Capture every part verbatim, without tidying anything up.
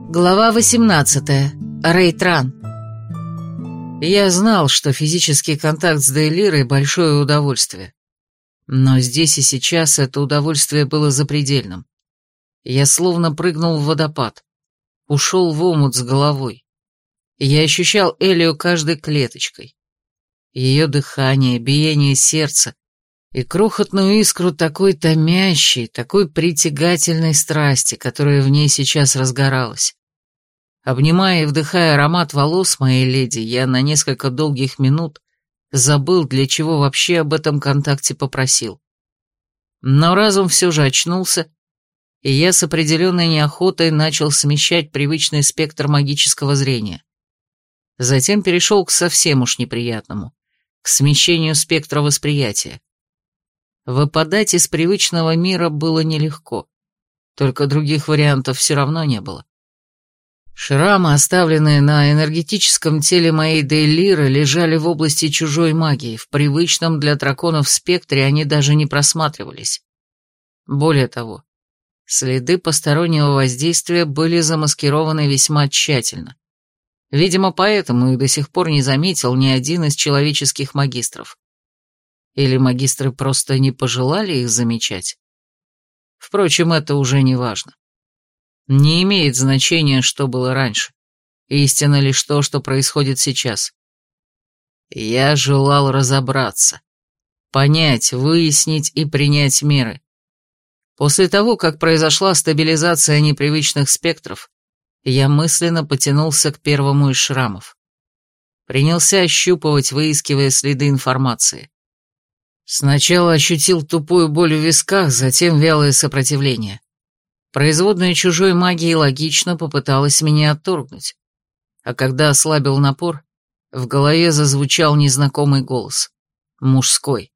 Глава восемнадцатая. Рейтран. Я знал, что физический контакт с Дейлирой – большое удовольствие. Но здесь и сейчас это удовольствие было запредельным. Я словно прыгнул в водопад, ушел в омут с головой. Я ощущал Элию каждой клеточкой. Ее дыхание, биение сердца и крохотную искру такой томящей, такой притягательной страсти, которая в ней сейчас разгоралась. Обнимая и вдыхая аромат волос моей леди, я на несколько долгих минут забыл, для чего вообще об этом контакте попросил. Но разум все же очнулся, и я с определенной неохотой начал смещать привычный спектр магического зрения. Затем перешел к совсем уж неприятному, к смещению спектра восприятия. Выпадать из привычного мира было нелегко, только других вариантов все равно не было. Шрамы, оставленные на энергетическом теле моей Дейлиры, лежали в области чужой магии, в привычном для драконов спектре они даже не просматривались. Более того, следы постороннего воздействия были замаскированы весьма тщательно. Видимо, поэтому их до сих пор не заметил ни один из человеческих магистров. Или магистры просто не пожелали их замечать? Впрочем, это уже не важно. Не имеет значения, что было раньше. Истина лишь то, что происходит сейчас. Я желал разобраться, понять, выяснить и принять меры. После того, как произошла стабилизация непривычных спектров, я мысленно потянулся к первому из шрамов. Принялся ощупывать, выискивая следы информации. Сначала ощутил тупую боль в висках, затем вялое сопротивление. Производная чужой магии логично попыталась меня отторгнуть. А когда ослабил напор, в голове зазвучал незнакомый голос. Мужской.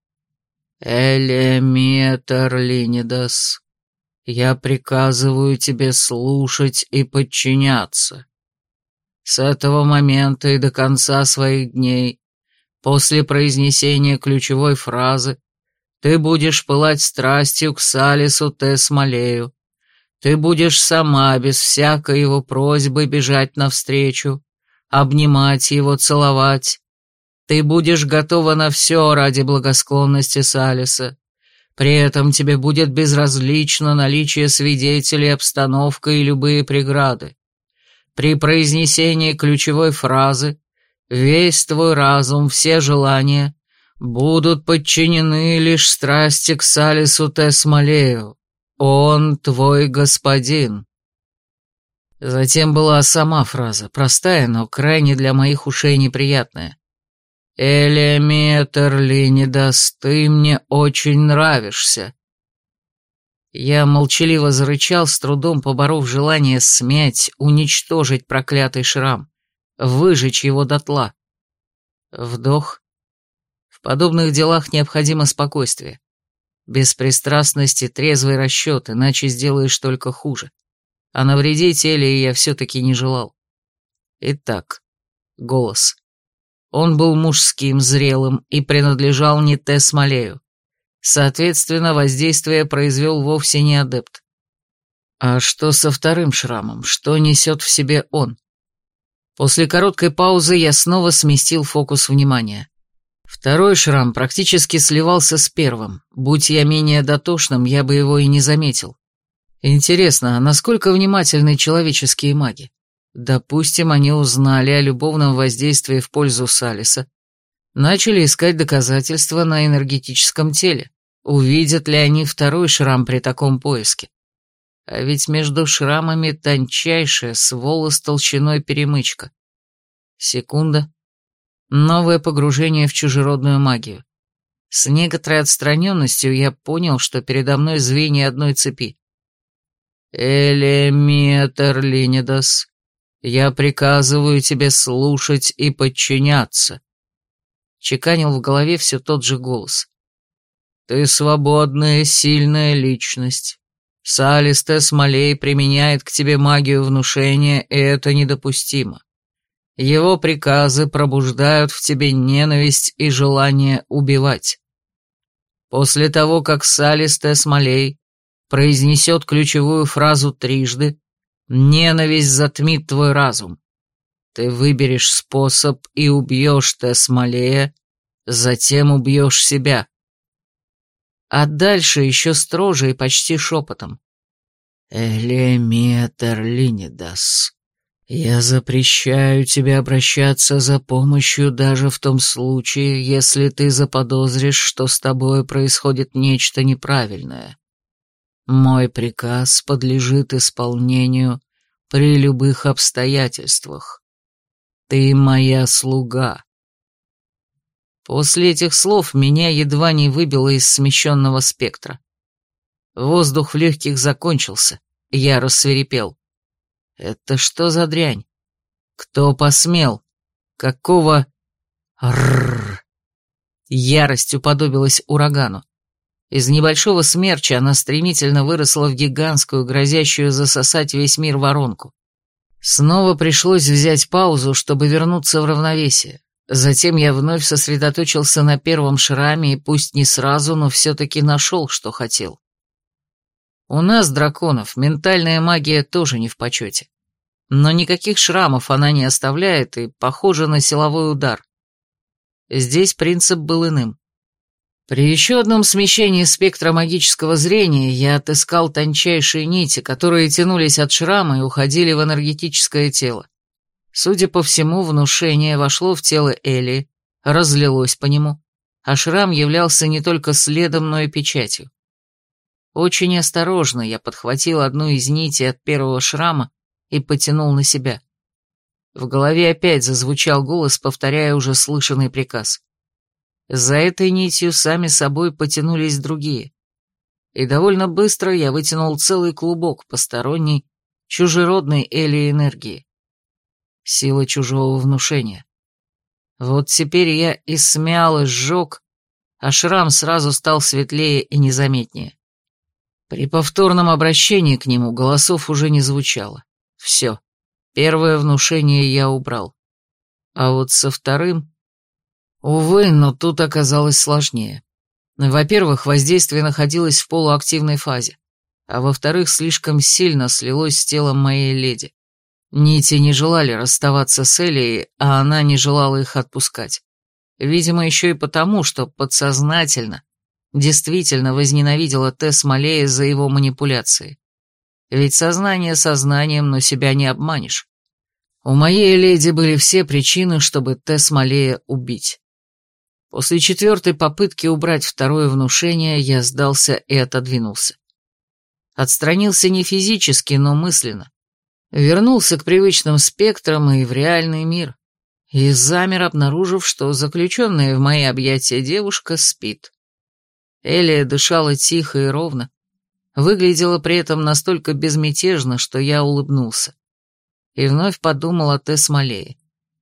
«Элеметр Линидас, я приказываю тебе слушать и подчиняться. С этого момента и до конца своих дней, после произнесения ключевой фразы, ты будешь пылать страстью к Салису Тесмалею. Ты будешь сама, без всякой его просьбы, бежать навстречу, обнимать его, целовать. Ты будешь готова на все ради благосклонности Салиса. При этом тебе будет безразлично наличие свидетелей, обстановка и любые преграды. При произнесении ключевой фразы весь твой разум, все желания будут подчинены лишь страсти к Салису Тесмалею. Он твой господин». Затем была сама фраза, простая, но крайне для моих ушей неприятная. «Элеметр Линидас, ты мне очень нравишься». Я молчаливо зарычал, с трудом поборов желание смять, уничтожить проклятый шрам, выжечь его дотла. Вдох. В подобных делах необходимо спокойствие. Беспристрастность и трезвый расчет, иначе сделаешь только хуже. А навредить Элии я все-таки не желал. Итак, голос. Он был мужским, зрелым и принадлежал не Тесмалею. Соответственно, воздействие произвел вовсе не адепт. А что со вторым шрамом? Что несет в себе он? После короткой паузы я снова сместил фокус внимания. Второй шрам практически сливался с первым. Будь я менее дотошным, я бы его и не заметил. Интересно, а насколько внимательны человеческие маги? Допустим, они узнали о любовном воздействии в пользу Салиса, начали искать доказательства на энергетическом теле. Увидят ли они второй шрам при таком поиске? А ведь между шрамами тончайшая, с волос толщиной перемычка. Секунда. Новое погружение в чужеродную магию. С некоторой отстраненностью я понял, что передо мной звенья одной цепи. «Элеметр Линидас, я приказываю тебе слушать и подчиняться», — чеканил в голове все тот же голос. «Ты свободная, сильная личность. Салис Тесмалей применяет к тебе магию внушения, и это недопустимо. Его приказы пробуждают в тебе ненависть и желание убивать. После того, как Салис Тесмалей произнесет ключевую фразу трижды, Ненависть затмит твой разум. Ты выберешь способ и убьешь Тесс Малея, затем убьешь себя. А дальше еще строже и почти шепотом. Элеметр Линидас, я запрещаю тебе обращаться за помощью даже в том случае, если ты заподозришь, что с тобой происходит нечто неправильное. Мой приказ подлежит исполнению при любых обстоятельствах. Ты моя слуга. После этих слов меня едва не выбило из смещенного спектра. Воздух в легких закончился, я рассвирепел. Это что за дрянь? Кто посмел? Какого... Рррр. Ярость уподобилась урагану. Из небольшого смерча она стремительно выросла в гигантскую, грозящую засосать весь мир воронку. Снова пришлось взять паузу, чтобы вернуться в равновесие. Затем я вновь сосредоточился на первом шраме и пусть не сразу, но все-таки нашел, что хотел. У нас, драконов, ментальная магия тоже не в почете. Но никаких шрамов она не оставляет и похожа на силовой удар. Здесь принцип был иным. При еще одном смещении спектра магического зрения я отыскал тончайшие нити, которые тянулись от шрама и уходили в энергетическое тело. Судя по всему, внушение вошло в тело Элии, разлилось по нему, а шрам являлся не только следом, но и печатью. Очень осторожно я подхватил одну из нитей от первого шрама и потянул на себя. В голове опять зазвучал голос, повторяя уже слышанный приказ. За этой нитью сами собой потянулись другие. И довольно быстро я вытянул целый клубок посторонней, чужеродной Элии энергии. Сила чужого внушения. Вот теперь я и смял, и сжег, а шрам сразу стал светлее и незаметнее. При повторном обращении к нему голосов уже не звучало. Все, первое внушение я убрал. А вот со вторым... Увы, но тут оказалось сложнее. Во-первых, воздействие находилось в полуактивной фазе, а во-вторых, слишком сильно слилось с телом моей леди. Нити не желали расставаться с Элией, а она не желала их отпускать. Видимо, еще и потому, что подсознательно действительно возненавидела Тесс Малея за его манипуляции. Ведь сознание сознанием, но себя не обманешь. У моей леди были все причины, чтобы Тесс Малея убить. После четвертой попытки убрать второе внушение я сдался и отодвинулся. Отстранился не физически, но мысленно. Вернулся к привычным спектрам и в реальный мир. И замер, обнаружив, что заключенная в мои объятия девушка спит. Элия дышала тихо и ровно, выглядела при этом настолько безмятежно, что я улыбнулся. И вновь подумал о Тесс Малее.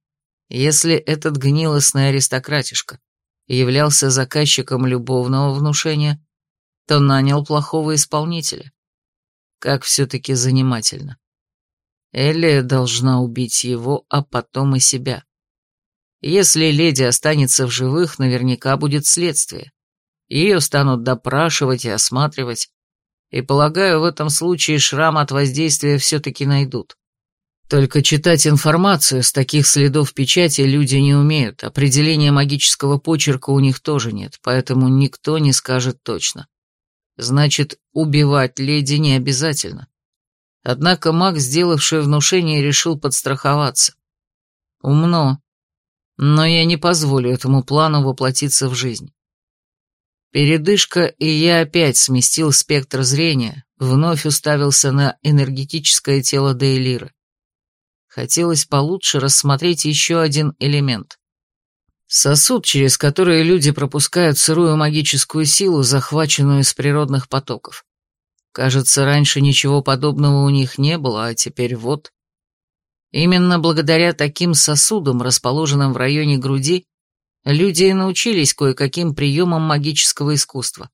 Если этот гнилостный аристократишка являлся заказчиком любовного внушения, то нанял плохого исполнителя. Как все-таки занимательно. Элия должна убить его, а потом и себя. Если леди останется в живых, наверняка будет следствие. Ее станут допрашивать и осматривать, и, полагаю, в этом случае шрам от воздействия все-таки найдут. Только читать информацию с таких следов печати люди не умеют, определения магического почерка у них тоже нет, поэтому никто не скажет точно. Значит, убивать леди не обязательно. Однако маг, сделавший внушение, решил подстраховаться. Умно, но я не позволю этому плану воплотиться в жизнь. Передышка, и я опять сместил спектр зрения, вновь уставился на энергетическое тело Дейлиры. Хотелось получше рассмотреть еще один элемент. Сосуд, через который люди пропускают сырую магическую силу, захваченную из природных потоков. Кажется, раньше ничего подобного у них не было, а теперь вот. Именно благодаря таким сосудам, расположенным в районе груди, люди и научились кое-каким приемам магического искусства.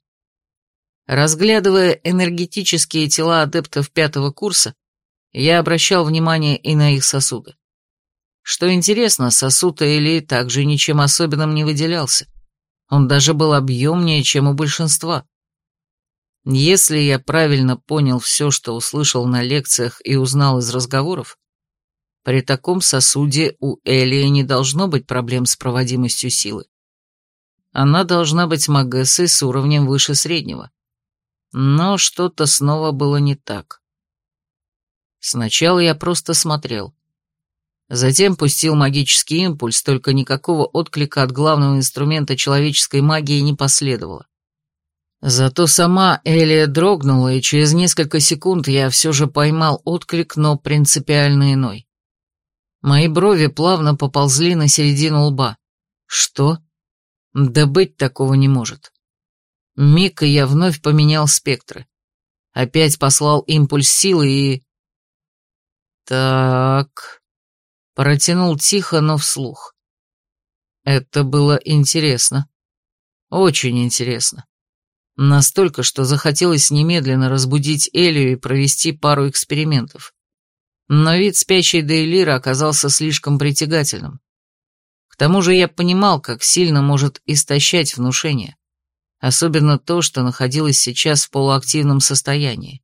Разглядывая энергетические тела адептов пятого курса, я обращал внимание и на их сосуды. Что интересно, сосуд Элии также ничем особенным не выделялся. Он даже был объемнее, чем у большинства. Если я правильно понял все, что услышал на лекциях и узнал из разговоров, при таком сосуде у Элии не должно быть проблем с проводимостью силы. Она должна быть магессой с уровнем выше среднего. Но что-то снова было не так. Сначала я просто смотрел. Затем пустил магический импульс, только никакого отклика от главного инструмента человеческой магии не последовало. Зато сама Элия дрогнула, и через несколько секунд я все же поймал отклик, но принципиально иной. Мои брови плавно поползли на середину лба. Что? Да быть такого не может. Миг, и я вновь поменял спектры. Опять послал импульс силы и... Так... Протянул тихо, но вслух. Это было интересно. Очень интересно. Настолько, что захотелось немедленно разбудить Элию и провести пару экспериментов. Но вид спящей Дейлиры оказался слишком притягательным. К тому же я понимал, как сильно может истощать внушение. Особенно то, что находилось сейчас в полуактивном состоянии.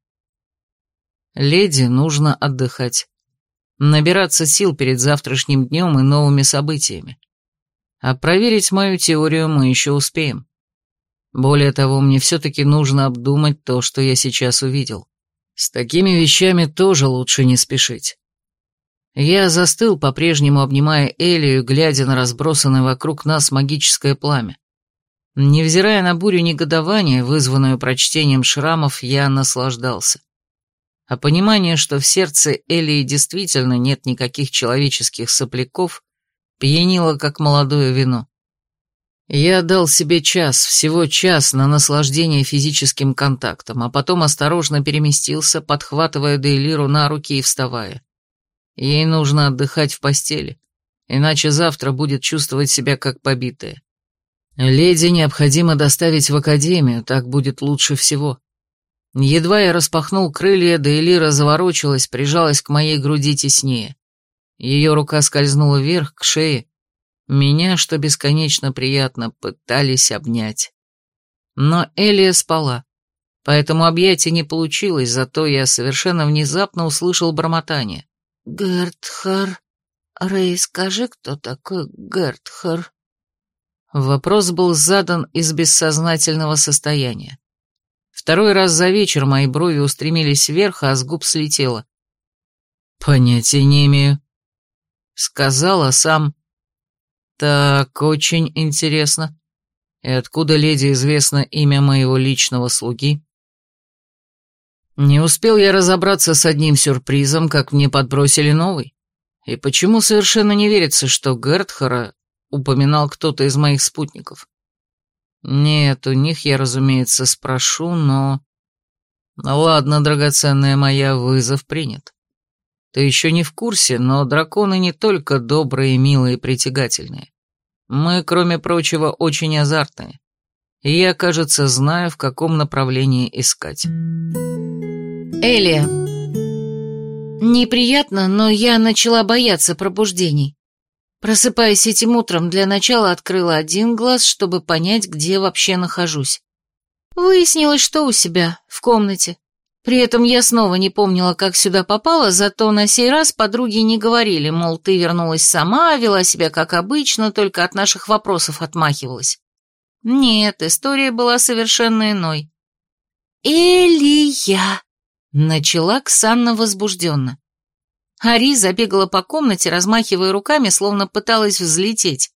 Леди нужно отдыхать. Набираться сил перед завтрашним днем и новыми событиями. А проверить мою теорию мы еще успеем. Более того, мне все-таки нужно обдумать то, что я сейчас увидел. С такими вещами тоже лучше не спешить. Я застыл, по-прежнему обнимая Элию, глядя на разбросанное вокруг нас магическое пламя. Невзирая на бурю негодования, вызванную прочтением шрамов, я наслаждался. А понимание, что в сердце Элии действительно нет никаких человеческих сопляков, пьянило, как молодое вино. Я дал себе час, всего час на наслаждение физическим контактом, а потом осторожно переместился, подхватывая Дейлиру на руки и вставая. Ей нужно отдыхать в постели, иначе завтра будет чувствовать себя как побитая. Леди необходимо доставить в академию, так будет лучше всего. Едва я распахнул крылья, Дейлира заворочилась, прижалась к моей груди теснее. Ее рука скользнула вверх, к шее. Меня, что бесконечно приятно, пытались обнять. Но Элия спала, поэтому объятия не получилось, зато я совершенно внезапно услышал бормотание. «Гертхар, Рэй, скажи, кто такой Гертхар?» Вопрос был задан из бессознательного состояния. Второй раз за вечер мои брови устремились вверх, а с губ слетело. «Понятия не имею», — сказала сам. «Так, очень интересно. И откуда леди известно имя моего личного слуги?» Не успел я разобраться с одним сюрпризом, как мне подбросили новый. И почему совершенно не верится, что Гертхара упоминал кто-то из моих спутников? Нет, у них я, разумеется, спрошу, но... Ладно, драгоценная моя, вызов принят. Ты еще не в курсе, но драконы не только добрые, милые и притягательные. Мы, кроме прочего, очень азартные. И я, кажется, знаю, в каком направлении искать. Элия. Неприятно, но я начала бояться пробуждений. Просыпаясь этим утром, для начала открыла один глаз, чтобы понять, где вообще нахожусь. Выяснилось, что у себя, в комнате. При этом я снова не помнила, как сюда попала, зато на сей раз подруги не говорили, мол, ты вернулась сама, вела себя как обычно, только от наших вопросов отмахивалась. Нет, история была совершенно иной. «Элия!» — начала Ксанна возбужденно. Ари забегала по комнате, размахивая руками, словно пыталась взлететь.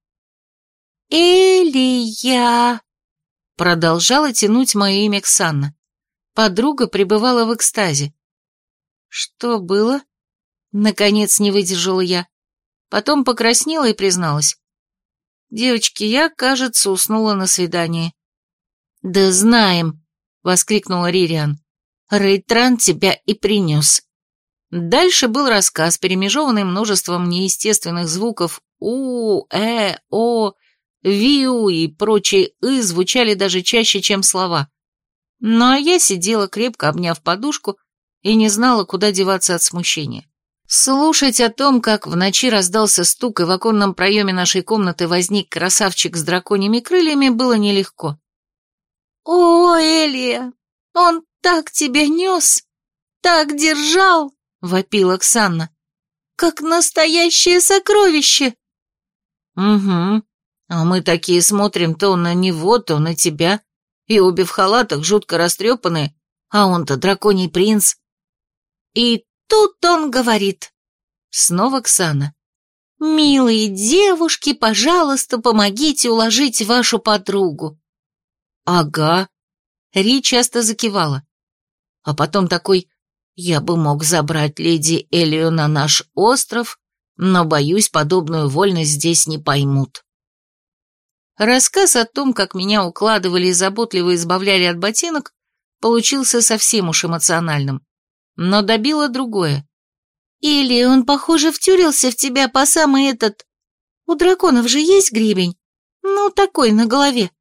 «Элия!» — продолжала тянуть мое имя Ксанна. Подруга пребывала в экстазе. «Что было?» — наконец не выдержала я. Потом покраснела и призналась. «Девочки, я, кажется, уснула на свидании». «Да знаем!» — воскликнула Ририан. «Рейтран тебя и принес». Дальше был рассказ, перемежеванный множеством неестественных звуков «у», «э», «о», «виу» и прочие «ы» звучали даже чаще, чем слова. Ну а я сидела, крепко обняв подушку, и не знала, куда деваться от смущения. Слушать о том, как в ночи раздался стук, и в оконном проеме нашей комнаты возник красавчик с драконьими крыльями, было нелегко. «О, Элия, Он так тебя нес, так держал!» — вопила Оксана. «Как настоящее сокровище!» «Угу. А мы такие смотрим то на него, то на тебя, и обе в халатах, жутко растрепанные, а он-то драконий принц». И тут он говорит. Снова Оксана. «Милые девушки, пожалуйста, помогите уложить вашу подругу». «Ага». Ри часто закивала. А потом такой: «Я бы мог забрать леди Элию на наш остров, но, боюсь, подобную вольность здесь не поймут». Рассказ о том, как меня укладывали и заботливо избавляли от ботинок, получился совсем уж эмоциональным, но добило другое. «Или он, похоже, втюрился в тебя по самый этот... У драконов же есть гребень? Ну, такой на голове».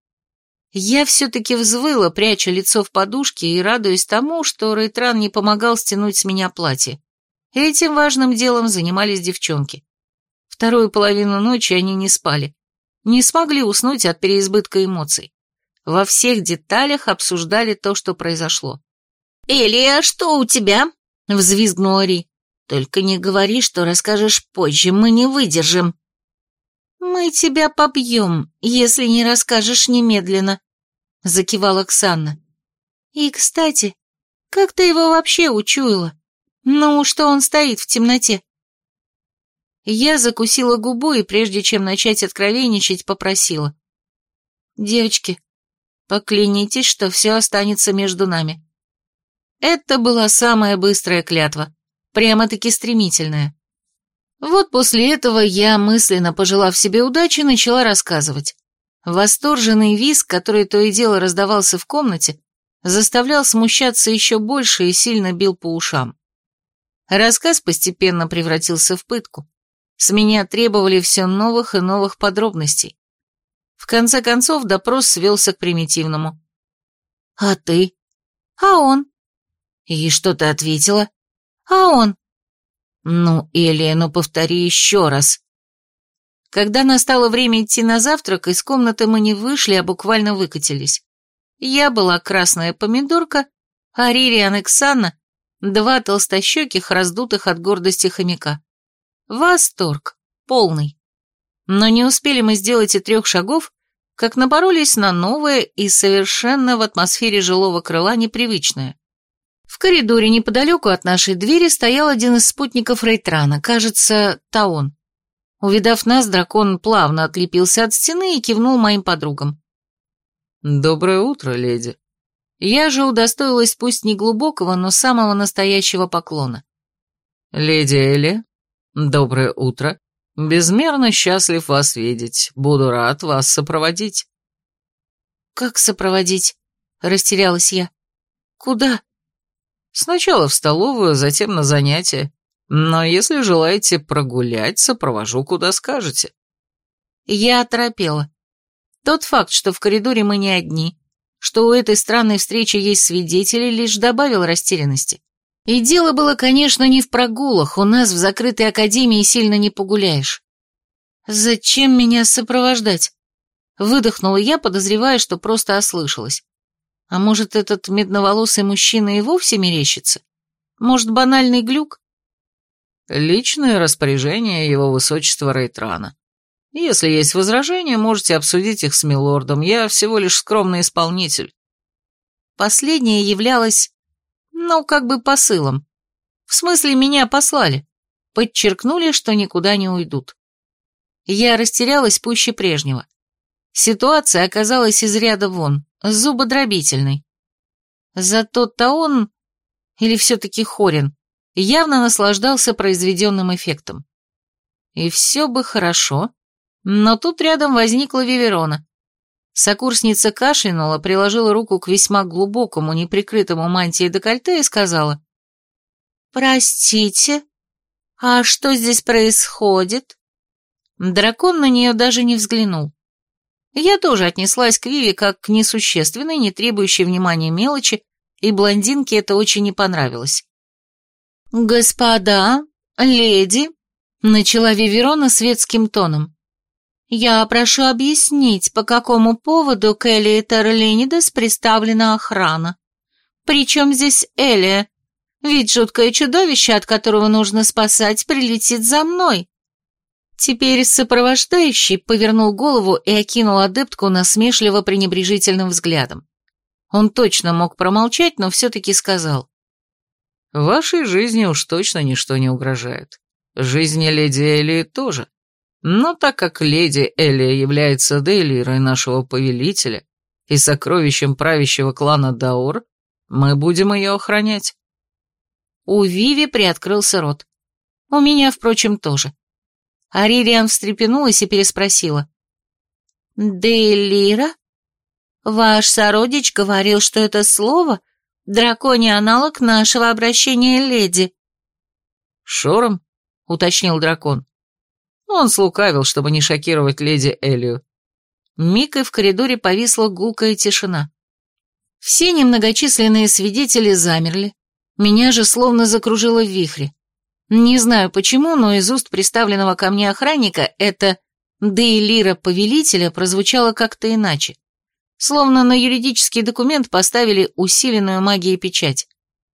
Я все-таки взвыла, пряча лицо в подушке и радуясь тому, что Рейтран не помогал стянуть с меня платье. Этим важным делом занимались девчонки. Вторую половину ночи они не спали. Не смогли уснуть от переизбытка эмоций. Во всех деталях обсуждали то, что произошло. «Элия, что у тебя?» — взвизгнула Ри. «Только не говори, что расскажешь позже, мы не выдержим». «Мы тебя побьем, если не расскажешь немедленно», — закивала Оксана. «И, кстати, как ты его вообще учуяла? Ну, что он стоит в темноте?» Я закусила губу и, прежде чем начать откровенничать, попросила. «Девочки, поклянитесь, что все останется между нами». Это была самая быстрая клятва, прямо-таки стремительная. Вот после этого я, мысленно пожелав себе удачи, начала рассказывать. Восторженный визг, который то и дело раздавался в комнате, заставлял смущаться еще больше и сильно бил по ушам. Рассказ постепенно превратился в пытку. С меня требовали все новых и новых подробностей. В конце концов допрос свелся к примитивному. «А ты?» «А он?» «И что ты ответила?» «А он?» «Ну, Элия, ну повтори еще раз». Когда настало время идти на завтрак, из комнаты мы не вышли, а буквально выкатились. Я была красная помидорка, а Ририан и Ксана — два толстощеких, раздутых от гордости хомяка. Восторг. Полный. Но не успели мы сделать и трех шагов, как напоролись на новое и совершенно в атмосфере жилого крыла непривычное. В коридоре неподалеку от нашей двери стоял один из спутников Рейтрана, кажется, Таон. Увидав нас, дракон плавно отлепился от стены и кивнул моим подругам. «Доброе утро, леди». Я же удостоилась пусть не глубокого, но самого настоящего поклона. «Леди Элли, доброе утро. Безмерно счастлив вас видеть. Буду рад вас сопроводить». «Как сопроводить?» — растерялась я. «Куда?» «Сначала в столовую, затем на занятия. Но если желаете прогулять, сопровожу, куда скажете». Я оторопела. Тот факт, что в коридоре мы не одни, что у этой странной встречи есть свидетели, лишь добавил растерянности. И дело было, конечно, не в прогулах, у нас в закрытой академии сильно не погуляешь. «Зачем меня сопровождать?» Выдохнула я, подозревая, что просто ослышалась. А может, этот медноволосый мужчина и вовсе мерещится? Может, банальный глюк? Личное распоряжение его высочества Рейтрана. Если есть возражения, можете обсудить их с милордом, я всего лишь скромный исполнитель. Последнее являлось, ну, как бы посылом. В смысле, меня послали. Подчеркнули, что никуда не уйдут. Я растерялась пуще прежнего. Ситуация оказалась из ряда вон, зубодробительной. Зато Таон, или все-таки Хорин, явно наслаждался произведенным эффектом. И все бы хорошо, но тут рядом возникла Виверона. Сокурсница кашлянула, приложила руку к весьма глубокому, неприкрытому мантии декольте и сказала: «Простите, а что здесь происходит?» Дракон на нее даже не взглянул. Я тоже отнеслась к Виве как к несущественной, не требующей внимания мелочи, и блондинке это очень не понравилось. «Господа, леди», — начала Виверона светским тоном, — «я прошу объяснить, по какому поводу к Элии Терлинидес представлена охрана. Причем здесь Элия? Ведь жуткое чудовище, от которого нужно спасать, прилетит за мной. Теперь сопровождающий повернул голову и окинул адептку насмешливо-пренебрежительным взглядом. Он точно мог промолчать, но все-таки сказал. Вашей жизни уж точно ничто не угрожает. Жизни леди Элии тоже. Но так как леди Элия является Дейлирой нашего повелителя и сокровищем правящего клана Даор, мы будем ее охранять. У Виви приоткрылся рот. У меня, впрочем, тоже. Аририан встрепенулась и переспросила. «Дейлира? Ваш сородич говорил, что это слово — драконий аналог нашего обращения леди». «Шором?» — уточнил дракон. Он слукавил, чтобы не шокировать леди Элию. Миг, и в коридоре повисла гулкая тишина. Все немногочисленные свидетели замерли. Меня же словно закружило в вихре. Не знаю почему, но из уст представленного ко мне охранника это «Дейлира повелителя» прозвучало как-то иначе. Словно на юридический документ поставили усиленную магией печать.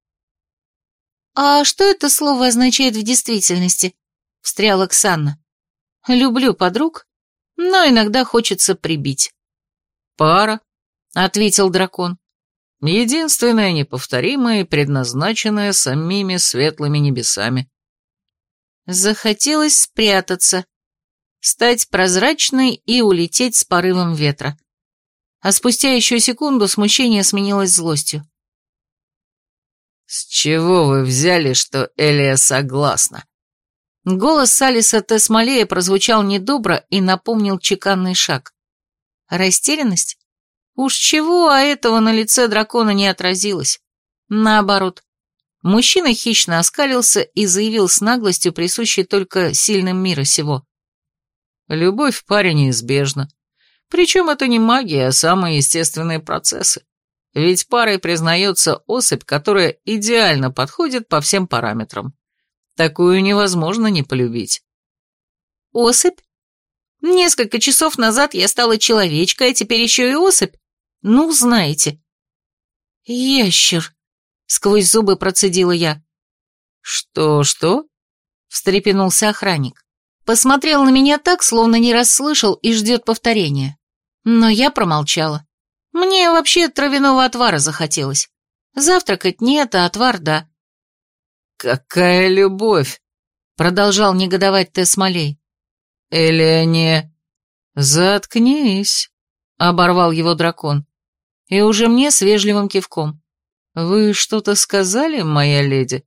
«А что это слово означает в действительности?» — встряла Ксанна. «Люблю подруг, но иногда хочется прибить». «Пара», — ответил дракон. «Единственное, неповторимое и предназначенное самими светлыми небесами». Захотелось спрятаться, стать прозрачной и улететь с порывом ветра. А спустя еще секунду смущение сменилось злостью. «С чего вы взяли, что Элия согласна?» Голос Салиса Тесмалея прозвучал недобро и напомнил чеканный шаг. Растерянность? Уж чего, а этого на лице дракона не отразилось. Наоборот. Мужчина хищно оскалился и заявил с наглостью, присущей только сильным мира сего. «Любовь в паре неизбежна. Причем это не магия, а самые естественные процессы. Ведь парой признается особь, которая идеально подходит по всем параметрам. Такую невозможно не полюбить». «Особь? Несколько часов назад я стала человечкой, а теперь еще и особь? Ну, знаете». «Ящер», — сквозь зубы процедила я. «Что-что?» — встрепенулся охранник. Посмотрел на меня так, словно не расслышал и ждет повторения. Но я промолчала. Мне вообще травяного отвара захотелось. Завтракать нет, а отвар да. «Какая любовь!» — продолжал негодовать Тесмалей. «Элия не...» «Заткнись!» — оборвал его дракон. И уже мне с вежливым кивком. «Вы что-то сказали, моя леди?»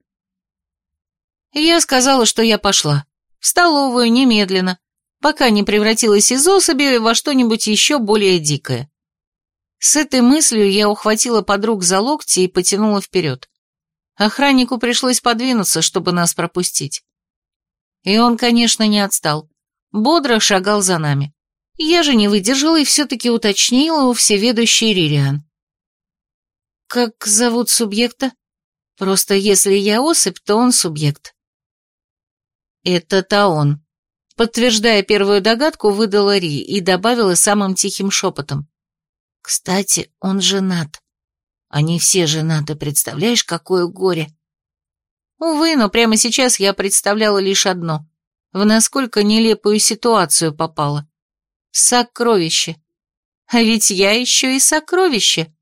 Я сказала, что я пошла. В столовую немедленно, пока не превратилась из особи во что-нибудь еще более дикое. С этой мыслью я ухватила подруг за локти и потянула вперед. Охраннику пришлось подвинуться, чтобы нас пропустить. И он, конечно, не отстал. Бодро шагал за нами. Я же не выдержала и все-таки уточнила у всеведущей Ририан. «Как зовут субъекта? Просто если я особь, то он субъект». «Это-то он», — подтверждая первую догадку, выдала Ри и добавила самым тихим шепотом. «Кстати, он женат. Они все женаты, представляешь, какое горе?» Увы, но прямо сейчас я представляла лишь одно. В насколько нелепую ситуацию попала. Сокровище. А ведь я еще и сокровище.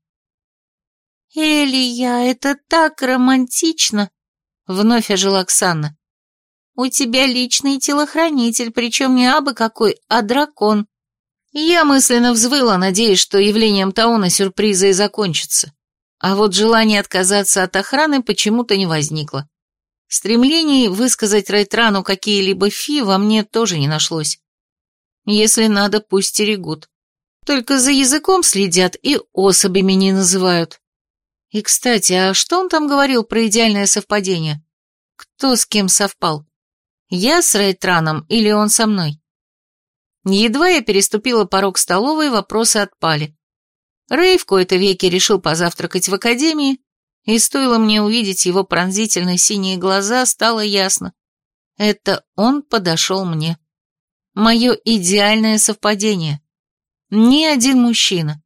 «Элия, это так романтично!» — вновь ожила Оксана. «У тебя личный телохранитель, причем не абы какой, а дракон». Я мысленно взвыла, надеясь, что явлением Тауна сюрприза и закончится. А вот желание отказаться от охраны почему-то не возникло. Стремлений высказать Рейтрану какие-либо фи во мне тоже не нашлось. Если надо, пусть стерегут. Только за языком следят и особями не называют. И, кстати, а что он там говорил про идеальное совпадение? Кто с кем совпал? Я с Рейтраном или он со мной? Едва я переступила порог столовой, вопросы отпали. Рэй в кои-то веки решил позавтракать в академии, и стоило мне увидеть его пронзительно синие глаза, стало ясно. Это он подошел мне. Мое идеальное совпадение. Ни один мужчина,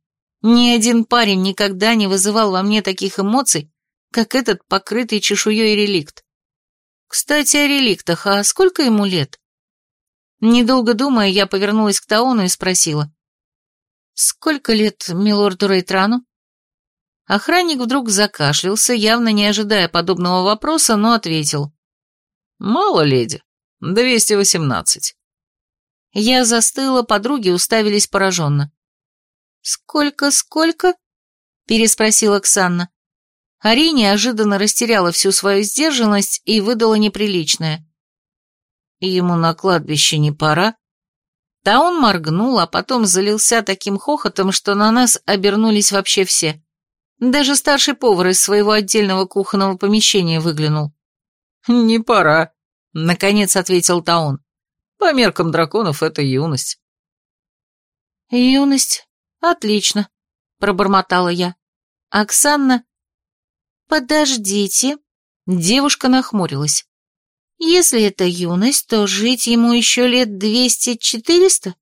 Ни один парень никогда не вызывал во мне таких эмоций, как этот покрытый чешуей реликт. Кстати, о реликтах, а сколько ему лет? Недолго думая, я повернулась к Таону и спросила. «Сколько лет милорду Рейтрану?» Охранник вдруг закашлялся, явно не ожидая подобного вопроса, но ответил. «Мало, леди. двести восемнадцать». Я застыла, подруги уставились пораженно. «Сколько, сколько?» — переспросила Ксанна. Ари неожиданно растеряла всю свою сдержанность и выдала неприличное. «Ему на кладбище не пора?» Таон моргнул, а потом залился таким хохотом, что на нас обернулись вообще все. Даже старший повар из своего отдельного кухонного помещения выглянул. «Не пора», — наконец ответил Таон. «По меркам драконов это юность». «Юность? Отлично», — пробормотала я. Оксанна... «Подождите», — девушка нахмурилась. «Если это юность, то жить ему еще лет двести-четыреста?»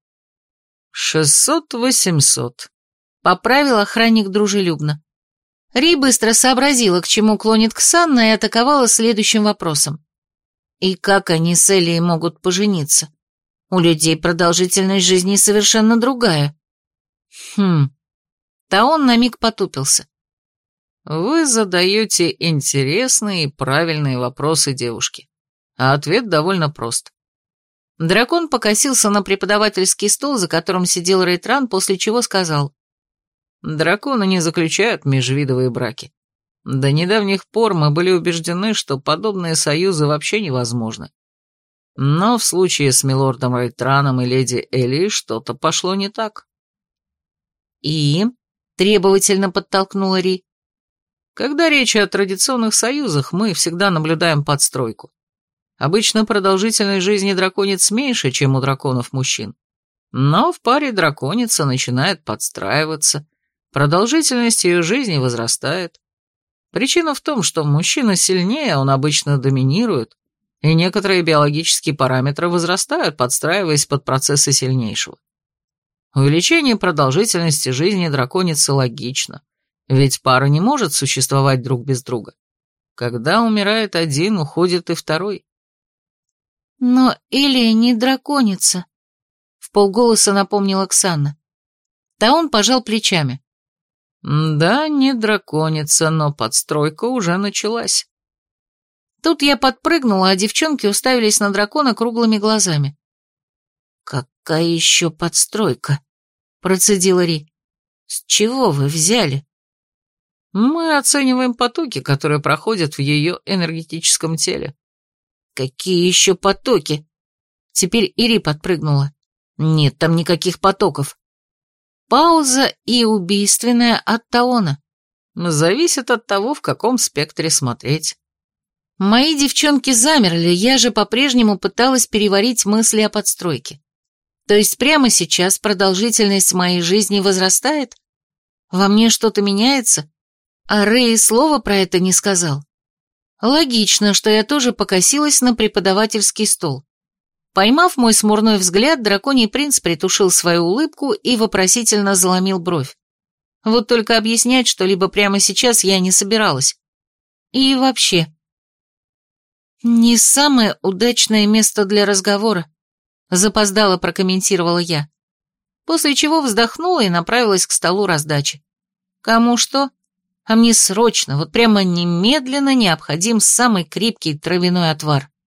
«Шестьсот-восемьсот», — поправил охранник дружелюбно. Ри быстро сообразила, к чему клонит Ксанна, и атаковала следующим вопросом. «И как они с Элией могут пожениться? У людей продолжительность жизни совершенно другая». «Хм...» Таон на миг потупился. «Вы задаете интересные и правильные вопросы девушке, а ответ довольно прост». Дракон покосился на преподавательский стол, за которым сидел Рейтран, после чего сказал. «Драконы не заключают межвидовые браки. До недавних пор мы были убеждены, что подобные союзы вообще невозможны. Но в случае с милордом Рейтраном и леди Элли что-то пошло не так». «И?» — требовательно подтолкнула Ри. «Когда речь о традиционных союзах, мы всегда наблюдаем подстройку. Обычно продолжительность жизни драконец меньше, чем у драконов-мужчин. Но в паре драконица начинает подстраиваться, продолжительность ее жизни возрастает. Причина в том, что мужчина сильнее, он обычно доминирует, и некоторые биологические параметры возрастают, подстраиваясь под процессы сильнейшего. Увеличение продолжительности жизни драконицы логично, ведь пара не может существовать друг без друга. Когда умирает один, уходит и второй». «Но Элия не драконица», — вполголоса напомнила Оксана. Таон пожал плечами. «Да, не драконица, но подстройка уже началась». Тут я подпрыгнула, а девчонки уставились на дракона круглыми глазами. «Какая еще подстройка?» — процедила Ри. «С чего вы взяли?» «Мы оцениваем потоки, которые проходят в ее энергетическом теле». «Какие еще потоки?» Теперь Ири подпрыгнула. «Нет там никаких потоков». Пауза и убийственная от Таона. Зависит от того, в каком спектре смотреть. Мои девчонки замерли, я же по-прежнему пыталась переварить мысли о подстройке. То есть прямо сейчас продолжительность моей жизни возрастает? Во мне что-то меняется? А Рэй слова про это не сказал. Логично, что я тоже покосилась на преподавательский стол. Поймав мой смурной взгляд, драконий принц притушил свою улыбку и вопросительно заломил бровь. Вот только объяснять что-либо прямо сейчас я не собиралась. И вообще... «Не самое удачное место для разговора», — запоздало прокомментировала я. После чего вздохнула и направилась к столу раздачи. Кому что? А мне срочно, вот прямо немедленно необходим самый крепкий травяной отвар.